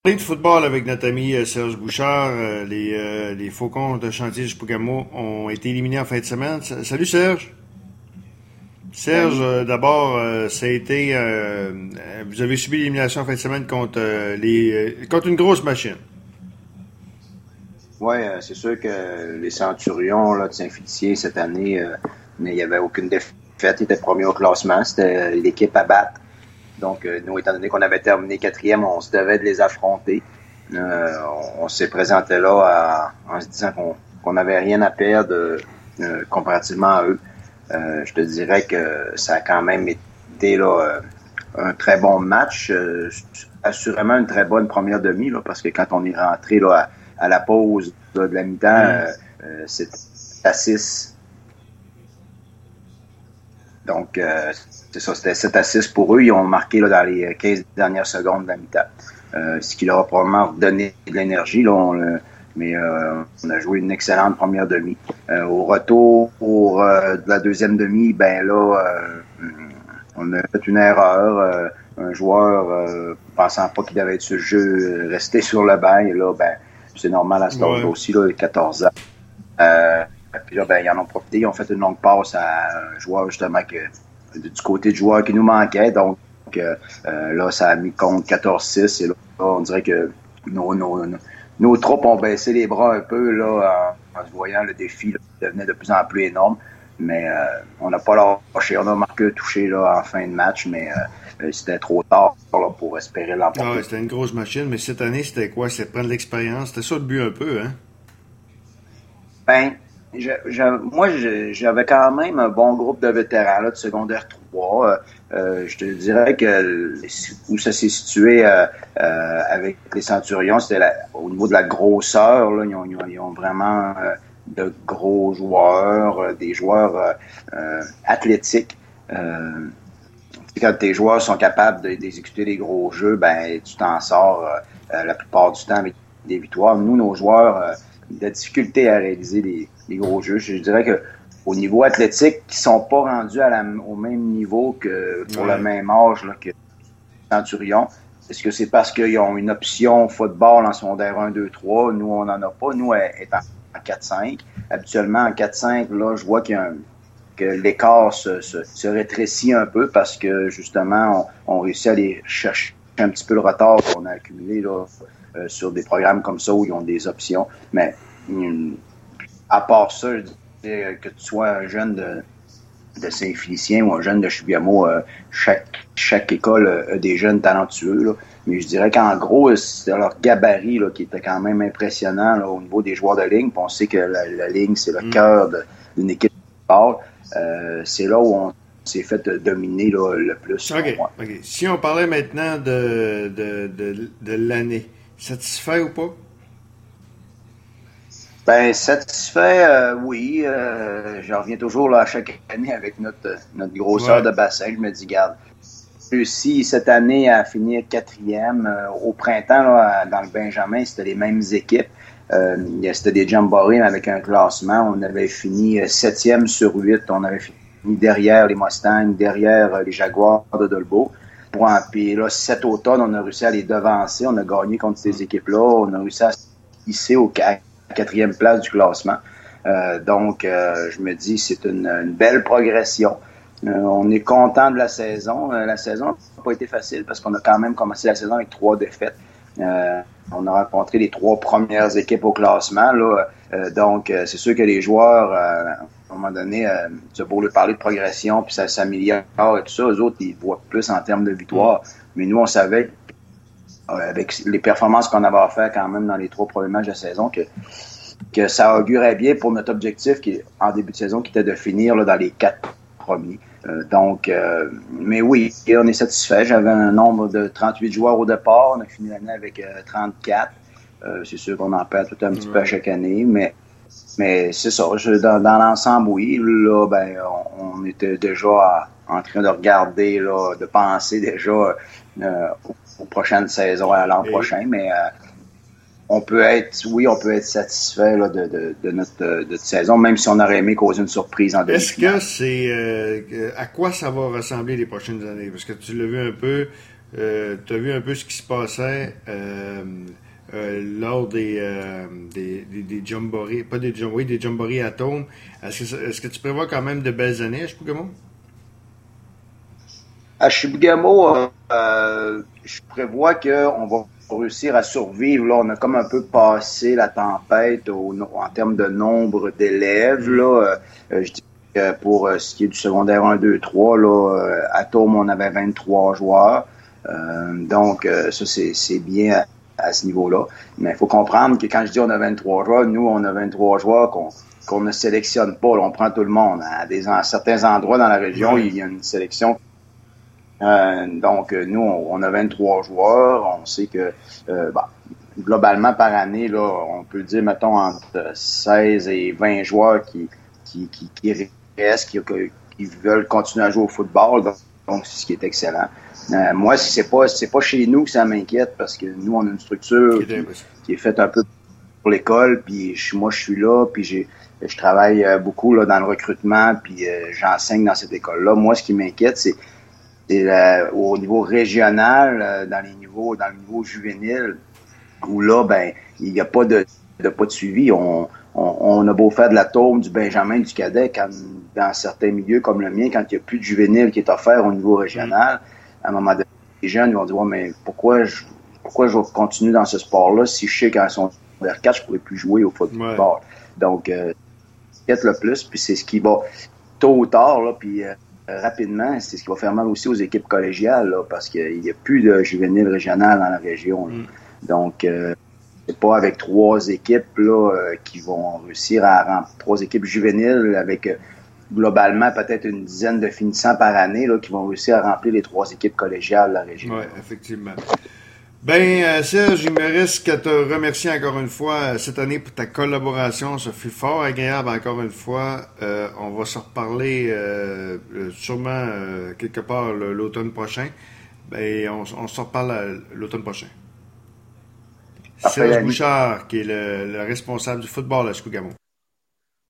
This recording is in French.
Parler de football avec notre ami Serge Bouchard. Les Faucons de Chantier-Chipougamau ont été éliminés en fin de semaine. Salut Serge. Serge, Salut. d'abord, ça a été. Vous avez subi l'élimination en fin de semaine contre contre une grosse machine. Oui, c'est sûr que les Centurions là, de Saint-Félicien cette année, mais il n'y avait aucune défaite. Ils étaient premiers au classement. C'était l'équipe à battre. Donc, nous, étant donné qu'on avait terminé quatrième, on se devait de les affronter. On s'est présenté là en se disant qu'on n'avait rien à perdre comparativement à eux. Je te dirais que ça a quand même été là, un très bon match. Assurément une très bonne première demi, là, parce que quand on est rentré là, à la pause là, de la mi-temps, c'était à 6. Donc, c'est ça, c'était 7-6 pour eux. Ils ont marqué là, dans les 15 dernières secondes de la mi-temps. Ce qui leur a probablement donné de l'énergie. Là, mais on a joué une excellente première demi. Au retour de la deuxième demi, ben là, on a fait une erreur. Un joueur pensant pas qu'il devait être sur le jeu, resté sur le banc. Et là, ben, c'est normal à ce stade aussi, là, 14 ans. Puis là, ben, ils en ont profité. Ils ont fait une longue passe à un joueur, justement, du côté du joueur qui nous manquait. Donc, là, ça a mis compte 14-6. Et là, on dirait que nos troupes ont baissé les bras un peu, là, en se voyant le défi là, qui devenait de plus en plus énorme. Mais on n'a pas lâché. On a marqué un touché là, en fin de match, mais c'était trop tard là, pour espérer l'emporter. Ah ouais, c'était une grosse machine, mais cette année, c'était quoi? C'était de prendre l'expérience. C'était ça le but un peu, hein? Ben, moi, j'avais quand même un bon groupe de vétérans là, de secondaire 3. Je te dirais que où ça s'est situé avec les Centurions, c'était au niveau de la grosseur. Là, ils ont vraiment de gros joueurs, des joueurs athlétiques. Quand tes joueurs sont capables d'exécuter des gros jeux, ben tu t'en sors la plupart du temps avec des victoires. Nous, nos joueurs, de la difficulté à réaliser des gros jeux. Je dirais que au niveau athlétique, qui sont pas rendus au même niveau que pour le même âge là, que les Centurions. Est-ce que c'est parce qu'ils ont une option football en secondaire 1, 2, 3? Nous, on n'en a pas. Nous, étant en 4-5. Habituellement, en 4-5, là, je vois que l'écart se rétrécit un peu parce que, justement, on réussit à aller chercher un petit peu le retard qu'on a accumulé là, sur des programmes comme ça où ils ont des options. Mais à part ça, je dirais que tu sois un jeune de Saint-Félicien ou un jeune de Chibougamau, chaque école a des jeunes talentueux. Là. Mais je dirais qu'en gros, c'est leur gabarit là, qui était quand même impressionnant là, au niveau des joueurs de ligne. Puis on sait que la ligne, c'est le cœur d'une équipe de sport. C'est là où on s'est fait dominer là, le plus. OK. Si on parlait maintenant de l'année, satisfait ou pas? Ben, satisfait, oui. Je reviens toujours là, à chaque année avec notre grosseur de bassin. Je me dis, garde, réussi cette année à finir quatrième. Au printemps, là, dans le Benjamin, c'était les mêmes équipes. C'était des jamborees avec un classement. On avait fini 7e sur 8. On avait fini derrière les Mustangs, derrière les Jaguars de Dolbeau. Puis là, cet automne, on a réussi à les devancer. On a gagné contre ces équipes-là. On a réussi à se hisser au quatrième place du classement. Donc, je me dis, c'est une belle progression. On est content de la saison. La saison n'a pas été facile parce qu'on a quand même commencé la saison avec 3 défaites. On a rencontré les 3 premières équipes au classement. Là. Donc, c'est sûr que les joueurs, à un moment donné, tu as beau leur parler de progression, puis ça s'améliore et tout ça. Eux autres, ils voient plus en termes de victoire. Mais nous, on savait, avec les performances qu'on avait à faire quand même dans les 3 premiers matchs de saison, que ça augurait bien pour notre objectif qui en début de saison, qui était de finir là, dans les 4 premiers. Mais oui, on est satisfait. J'avais un nombre de 38 joueurs au départ. On a fini l'année avec 34. C'est sûr qu'on en perd tout un petit peu à chaque année, mais c'est ça. Dans l'ensemble, oui. Là, ben, on était déjà en train de regarder, là, de penser déjà aux prochaines saisons, à l'an prochain, mais on peut être satisfait là, de notre saison, même si on aurait aimé causer une surprise en demi-finale. Est-ce que c'est à quoi ça va ressembler les prochaines années? Parce que tu l'as vu un peu, Tu as vu un peu ce qui se passait lors des jamborees, pas des jamborees, des jamborees atomes. Est-ce que tu prévois quand même de belles années à Chibougamau? À Chibougamau, je prévois qu'on va réussir à survivre. Là, on a comme un peu passé la tempête en termes de nombre d'élèves. Là, je dis que pour ce qui est du secondaire 1, 2, 3, là, à Tôme, on avait 23 joueurs. Donc, ça, c'est bien à ce niveau-là. Mais il faut comprendre que quand je dis on a 23 joueurs, nous, on a 23 joueurs qu'on ne sélectionne pas. Là, on prend tout le monde. À certains endroits dans la région, il y a une sélection. Donc, nous, on a 23 joueurs. On sait que, globalement, par année, là, on peut dire, mettons, entre 16 et 20 joueurs qui restent, qui veulent continuer à jouer au football. Donc, c'est ce qui est excellent. Moi, c'est pas chez nous que ça m'inquiète parce que nous, on a une structure qui est faite un peu pour l'école. Puis moi, je suis là, puis je travaille beaucoup là dans le recrutement, puis j'enseigne dans cette école-là. Moi, ce qui m'inquiète, c'est au niveau régional, dans le niveau juvénile, où là, ben, il n'y a pas de suivi. On a beau faire de la tôme, du benjamin, du cadet, dans certains milieux comme le mien, quand il n'y a plus de juvénile qui est offert au niveau régional, à un moment donné, les jeunes vont dire, ouais, mais pourquoi je vais continuer dans ce sport-là si je sais qu'en son vers 4, je ne pourrais plus jouer au football. Ouais. Donc, c'est le plus, puis c'est ce qui va tôt ou tard, là, puis rapidement, c'est ce qui va faire mal aussi aux équipes collégiales, là, parce qu'il n'y a plus de juvénile régional dans la région. Donc, c'est pas avec 3 équipes là, qui vont réussir à remplir 3 équipes juvéniles avec globalement peut-être une dizaine de finissants par année là, qui vont réussir à remplir les 3 équipes collégiales de la région. Oui, effectivement. Ben, Serge, il me reste qu'à te remercier encore une fois cette année pour ta collaboration. Ça fut fort agréable encore une fois. On va se reparler sûrement quelque part l'automne prochain. Ben, on se reparle l'automne prochain. Serge Bouchard, qui est le responsable du football à Chibougamau.